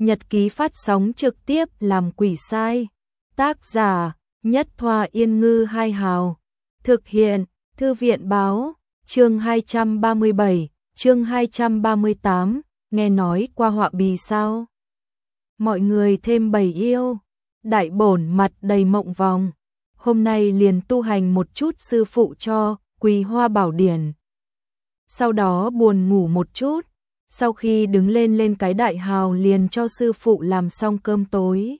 nhật ký phát sóng trực tiếp làm quỷ sai. Tác giả Nhất Thoa Yên Ngư Hai Hào. Thực hiện Thư viện Báo. Chương 237, chương 238, nghe nói qua họa bì sao? Mọi người thêm bầy yêu. Đại bổn mặt đầy mộng vòng. Hôm nay liền tu hành một chút sư phụ cho Quý Hoa Bảo Điển. Sau đó buồn ngủ một chút. Sau khi đứng lên cái đại hào liền cho sư phụ làm xong cơm tối.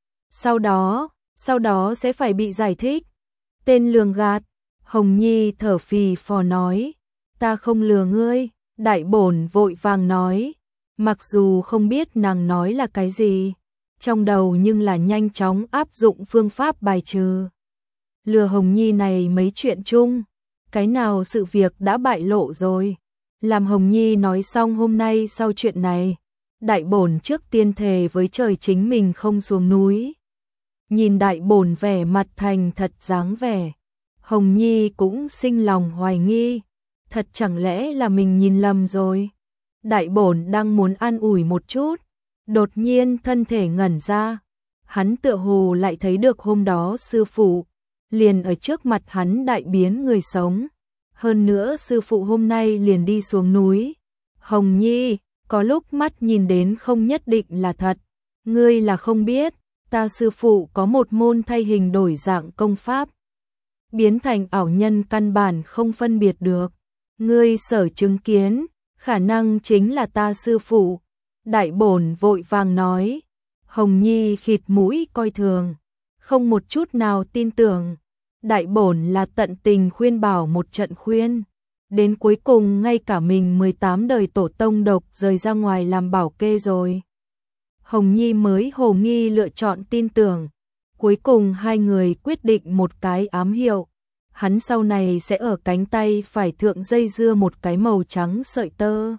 Sau đó sẽ phải bị giải thích. Tên lường gạt. Hồng Nhi thở phì phò nói. Ta không lừa ngươi. Đại bổn vội vàng nói. Mặc dù không biết nàng nói là cái gì, trong đầu nhưng là nhanh chóng áp dụng phương pháp bài trừ. Lừa Hồng Nhi này mấy chuyện chung, cái nào sự việc đã bại lộ rồi. Làm Hồng Nhi nói xong hôm nay sau chuyện này, đại bổn trước tiên thề với trời chính mình không xuống núi. Nhìn đại bổn vẻ mặt thành thật dáng vẻ, Hồng Nhi cũng sinh lòng hoài nghi, thật chẳng lẽ là mình nhìn lầm rồi. Đại bổn đang muốn an ủi một chút, đột nhiên thân thể ngẩn ra, hắn tựa hồ lại thấy được hôm đó sư phụ liền ở trước mặt hắn đại biến người sống. Hơn nữa sư phụ hôm nay liền đi xuống núi. Hồng Nhi, có lúc mắt nhìn đến không nhất định là thật. Ngươi là không biết, ta sư phụ có một môn thay hình đổi dạng công pháp. Biến thành ảo nhân căn bản không phân biệt được. Ngươi sở chứng kiến, khả năng chính là ta sư phụ. Đại bổn vội vàng nói. Hồng Nhi khịt mũi coi thường, không một chút nào tin tưởng. Đại bổn là tận tình khuyên bảo một trận khuyên. Đến cuối cùng ngay cả mình 18 đời tổ tông độc rời ra ngoài làm bảo kê rồi. Hồng Nhi mới hồ nghi lựa chọn tin tưởng. Cuối cùng hai người quyết định một cái ám hiệu. Hắn sau này sẽ ở cánh tay phải thượng dây dưa một cái màu trắng sợi tơ.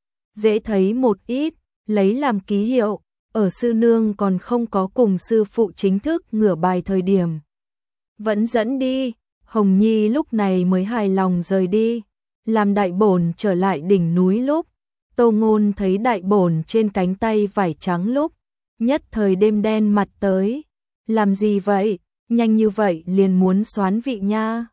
Dễ thấy một ít, lấy làm ký hiệu. Ở sư nương còn không có cùng sư phụ chính thức ngửa bài thời điểm. Vẫn dẫn đi, Hồng Nhi lúc này mới hài lòng rời đi. Làm đại bổn trở lại đỉnh núi lúc, Tô Ngôn thấy đại bổn trên cánh tay vải trắng lúc, nhất thời đêm đen mặt tới. Làm gì vậy, nhanh như vậy liền muốn xoán vị nha.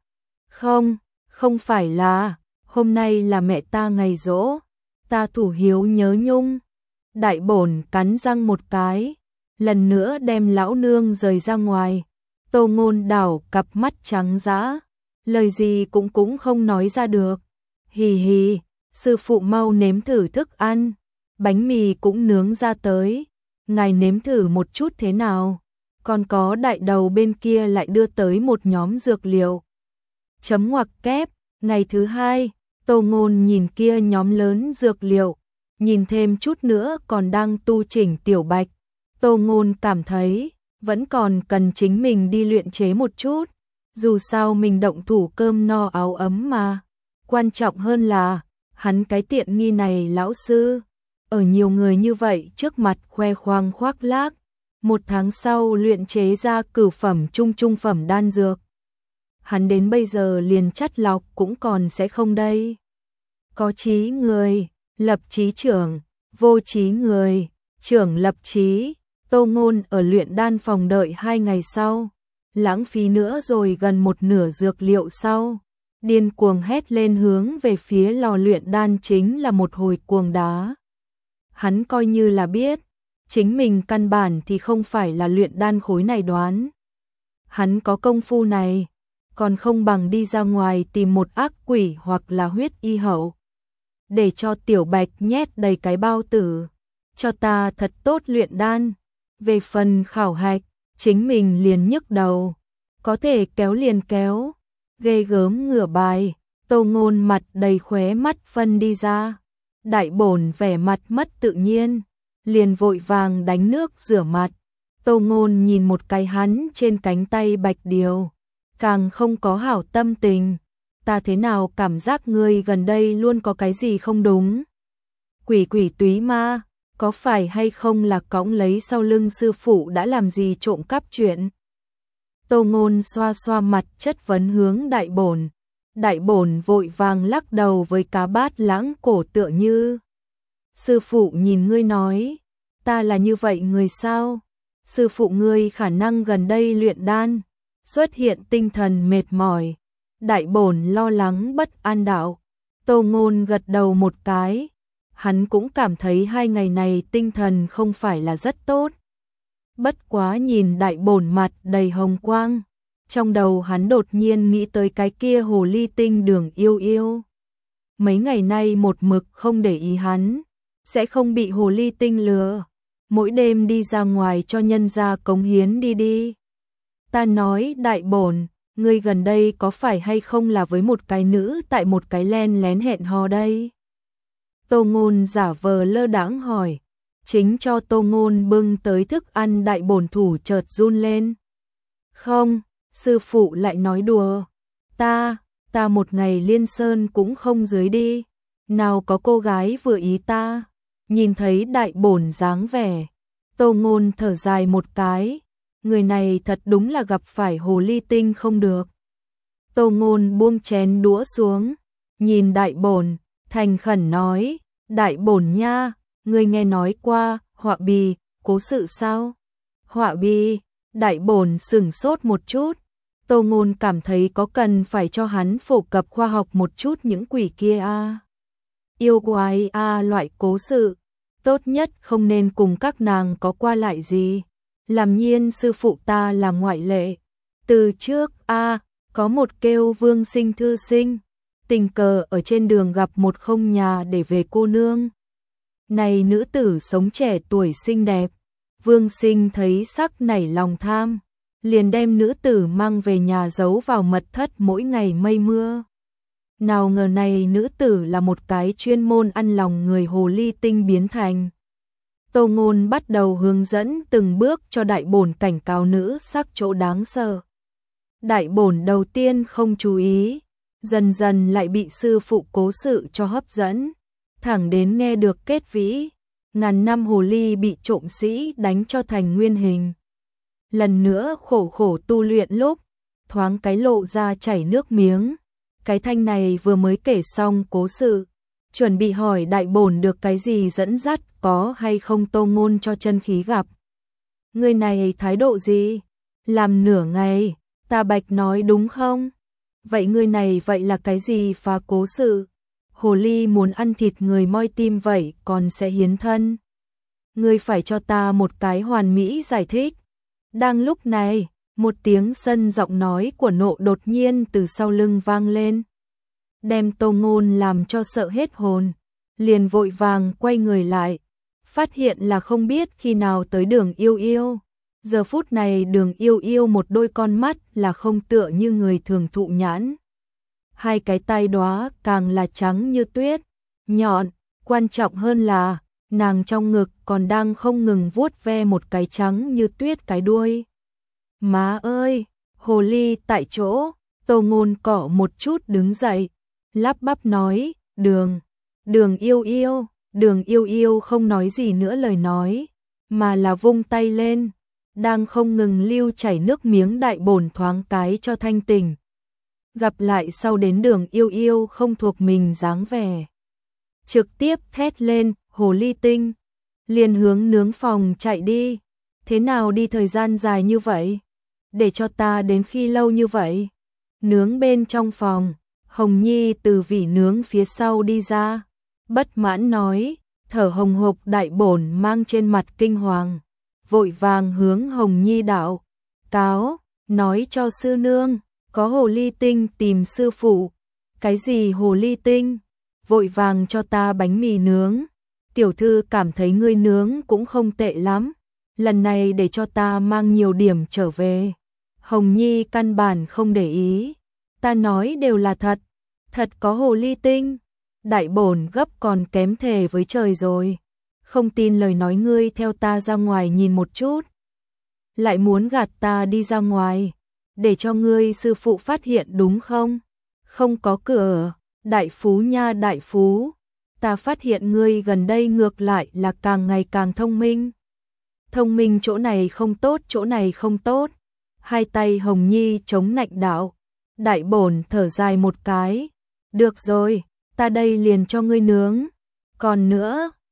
Không phải là, hôm nay là mẹ ta ngày giỗ, ta thủ hiếu nhớ nhung. Đại bổn cắn răng một cái, lần nữa đem lão nương rời ra ngoài. Tô Ngôn đảo cặp mắt trắng dã, lời gì cũng không nói ra được. Hì hì, sư phụ mau nếm thử thức ăn, bánh mì cũng nướng ra tới, ngài nếm thử một chút thế nào. Còn có đại đầu bên kia lại đưa tới một nhóm dược liệu. Chấm ngoặc kép, ngày thứ hai, Tô Ngôn nhìn kia nhóm lớn dược liệu, nhìn thêm chút nữa còn đang tu chỉnh tiểu bạch. Tô Ngôn cảm thấy vẫn còn cần chính mình đi luyện chế một chút, dù sao mình động thủ cơm no áo ấm mà. Quan trọng hơn là, hắn cái tiện nghi này lão sư, ở nhiều người như vậy trước mặt khoe khoang khoác lác, 1 tháng sau luyện chế ra cửu phẩm trung phẩm đan dược. Hắn đến bây giờ liền chắt lọc cũng còn sẽ không đây. Có chí người, lập chí trưởng, vô chí người, trưởng lập chí. Tô Ngôn ở luyện đan phòng đợi 2 ngày sau, lãng phí nữa rồi gần một nửa dược liệu sau, điên cuồng hét lên hướng về phía lò luyện đan chính là một hồi cuồng đá. Hắn coi như là biết, chính mình căn bản thì không phải là luyện đan khối này đoán. Hắn có công phu này, còn không bằng đi ra ngoài tìm một ác quỷ hoặc là huyết y hậu. Để cho tiểu bạch nhét đầy cái bao tử, cho ta thật tốt luyện đan. Về phần khảo hạch, chính mình liền nhức đầu, có thể kéo liền kéo, ghê gớm ngửa bài. Tô Ngôn mặt đầy khóe mắt phân đi ra. Đại bổn vẻ mặt mất tự nhiên, liền vội vàng đánh nước rửa mặt. Tô Ngôn nhìn một cái hắn trên cánh tay bạch điều, càng không có hảo tâm tình. Ta thế nào cảm giác ngươi gần đây luôn có cái gì không đúng? Quỷ túy ma, có phải hay không là cõng lấy sau lưng sư phụ đã làm gì trộm cắp chuyện? Tô Ngôn xoa xoa mặt chất vấn hướng đại bổn. Đại bổn vội vàng lắc đầu với cá bát lãng cổ tựa như. Sư phụ nhìn ngươi nói, ta là như vậy người sao? Sư phụ ngươi khả năng gần đây luyện đan, xuất hiện tinh thần mệt mỏi. Đại bổn lo lắng bất an đạo. Tô Ngôn gật đầu một cái. Hắn cũng cảm thấy 2 ngày này tinh thần không phải là rất tốt. Bất quá nhìn đại bổn mặt đầy hồng quang. Trong đầu hắn đột nhiên nghĩ tới cái kia hồ ly tinh Đường Yêu Yêu. Mấy ngày nay một mực không để ý hắn, sẽ không bị hồ ly tinh lừa. Mỗi đêm đi ra ngoài cho nhân gia cống hiến đi. Ta nói đại bổn, ngươi gần đây có phải hay không là với một cái nữ tại một cái len lén hẹn hò đây? Tô Ngôn giả vờ lơ đãng hỏi. Chính cho Tô Ngôn bưng tới thức ăn đại bổn thủ chợt run lên. Không, sư phụ lại nói đùa. Ta một ngày liên sơn cũng không dưới đi. Nào có cô gái vừa ý ta. Nhìn thấy đại bổn dáng vẻ, Tô Ngôn thở dài một cái. Người này thật đúng là gặp phải hồ ly tinh không được. Tô Ngôn buông chén đũa xuống, nhìn đại bổn, thành khẩn nói, đại bổn nha, ngươi nghe nói qua họa bì, cố sự sao? Họa bì, đại bổn sửng sốt một chút. Tô Ngôn cảm thấy có cần phải cho hắn phổ cập khoa học một chút những quỷ kia a. Yêu quái a loại cố sự, tốt nhất không nên cùng các nàng có qua lại gì. Làm nhiên sư phụ ta là ngoại lệ. Từ trước có một kêu Vương Sinh thư sinh, tình cờ ở trên đường gặp một không nhà để về cô nương. Này nữ tử sống trẻ tuổi xinh đẹp, Vương Sinh thấy sắc nảy lòng tham, liền đem nữ tử mang về nhà giấu vào mật thất mỗi ngày mây mưa. Nào ngờ này nữ tử là một cái chuyên môn ăn lòng người hồ ly tinh biến thành. Tô Ngôn bắt đầu hướng dẫn từng bước cho đại bổn cảnh cáo nữ sắc chỗ đáng sợ. Đại bổn đầu tiên không chú ý, dần dần lại bị sư phụ cố sự cho hấp dẫn, thẳng đến nghe được kết vĩ, ngàn năm hồ ly bị trộm sĩ đánh cho thành nguyên hình. Lần nữa khổ tu luyện lúc, thoáng cái lộ ra chảy nước miếng. Cái thanh này vừa mới kể xong cố sự, chuẩn bị hỏi đại bổn được cái gì dẫn dắt, có hay không. Tô Ngôn cho chân khí gặp. Người này thái độ gì? Làm nửa ngày, ta bạch nói đúng không? Vậy người này vậy là cái gì phá cố sự? Hồ ly muốn ăn thịt người moi tim vậy còn sẽ hiến thân. Ngươi phải cho ta một cái hoàn mỹ giải thích. Đang lúc này, một tiếng sân giọng nói của Nộ đột nhiên từ sau lưng vang lên, đem Tô Ngôn làm cho sợ hết hồn, liền vội vàng quay người lại, phát hiện là không biết khi nào tới Đường Yêu Yêu. Giờ phút này Đường Yêu Yêu một đôi con mắt là không tựa như người thường thụ nhãn. Hai cái tai đóa càng là trắng như tuyết, nhọn, quan trọng hơn là nàng trong ngực còn đang không ngừng vuốt ve một cái trắng như tuyết cái đuôi. Má ơi, hồ ly tại chỗ. Tô Ngôn cọ một chút đứng dậy, lắp bắp nói, Đường Yêu Yêu. Đường Yêu Yêu không nói gì nữa lời nói, mà là vung tay lên, đang không ngừng lưu chảy nước miếng đại bổn thoáng cái cho thanh tỉnh. Gặp lại sau đến Đường Yêu Yêu không thuộc mình dáng vẻ, trực tiếp thét lên, hồ ly tinh, liền hướng nướng phòng chạy đi. Thế nào đi thời gian dài như vậy? Để cho ta đến khi lâu như vậy? Nướng bên trong phòng, Hồng Nhi từ vỉ nướng phía sau đi ra, bất mãn nói, thở hồng hộc. Đại bổn mang trên mặt kinh hoàng, vội vàng hướng Hồng Nhi đạo cáo, nói cho sư nương, có hồ ly tinh tìm sư phụ. Cái gì hồ ly tinh? Vội vàng cho ta bánh mì nướng. Tiểu thư cảm thấy ngươi nướng cũng không tệ lắm, lần này để cho ta mang nhiều điểm trở về. Hồng Nhi căn bản không để ý, ta nói đều là thật, thật có hồ ly tinh. Đại bổn gấp còn kém thề với trời rồi, không tin lời nói ngươi theo ta ra ngoài nhìn một chút. Lại muốn gạt ta đi ra ngoài, để cho ngươi sư phụ phát hiện đúng không? Không có cửa, đại phú nha đại phú. Ta phát hiện ngươi gần đây ngược lại là càng ngày càng thông minh. Thông minh chỗ này không tốt, chỗ này không tốt. Hai tay Hồng Nhi chống nạnh đạo. Đại bổn thở dài một cái. Được rồi, ta đây liền cho ngươi nướng. Còn nữa,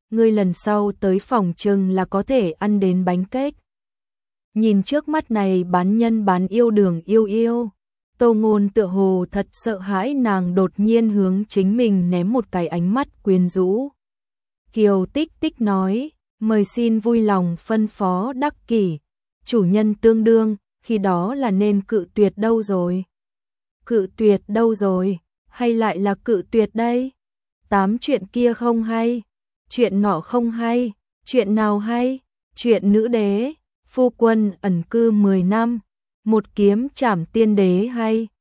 ngươi lần sau tới phòng trừng là có thể ăn đến bánh kếch. Nhìn trước mắt này bán nhân bán yêu đường yêu yêu, Tô Ngôn tựa hồ thật sợ hãi nàng đột nhiên hướng chính mình ném một cái ánh mắt quyến rũ. Kiều Tích Tích nói, mời xin vui lòng phân phó Đắc Kỷ, chủ nhân tương đương, khi đó là nên cự tuyệt đâu rồi? Cự tuyệt đâu rồi? Hay lại là cự tuyệt đây? Chuyện kia không hay, chuyện nọ không hay, chuyện nào hay? Chuyện nữ đế, phu quân ẩn cư 10 năm, một kiếm trảm tiên đế hay?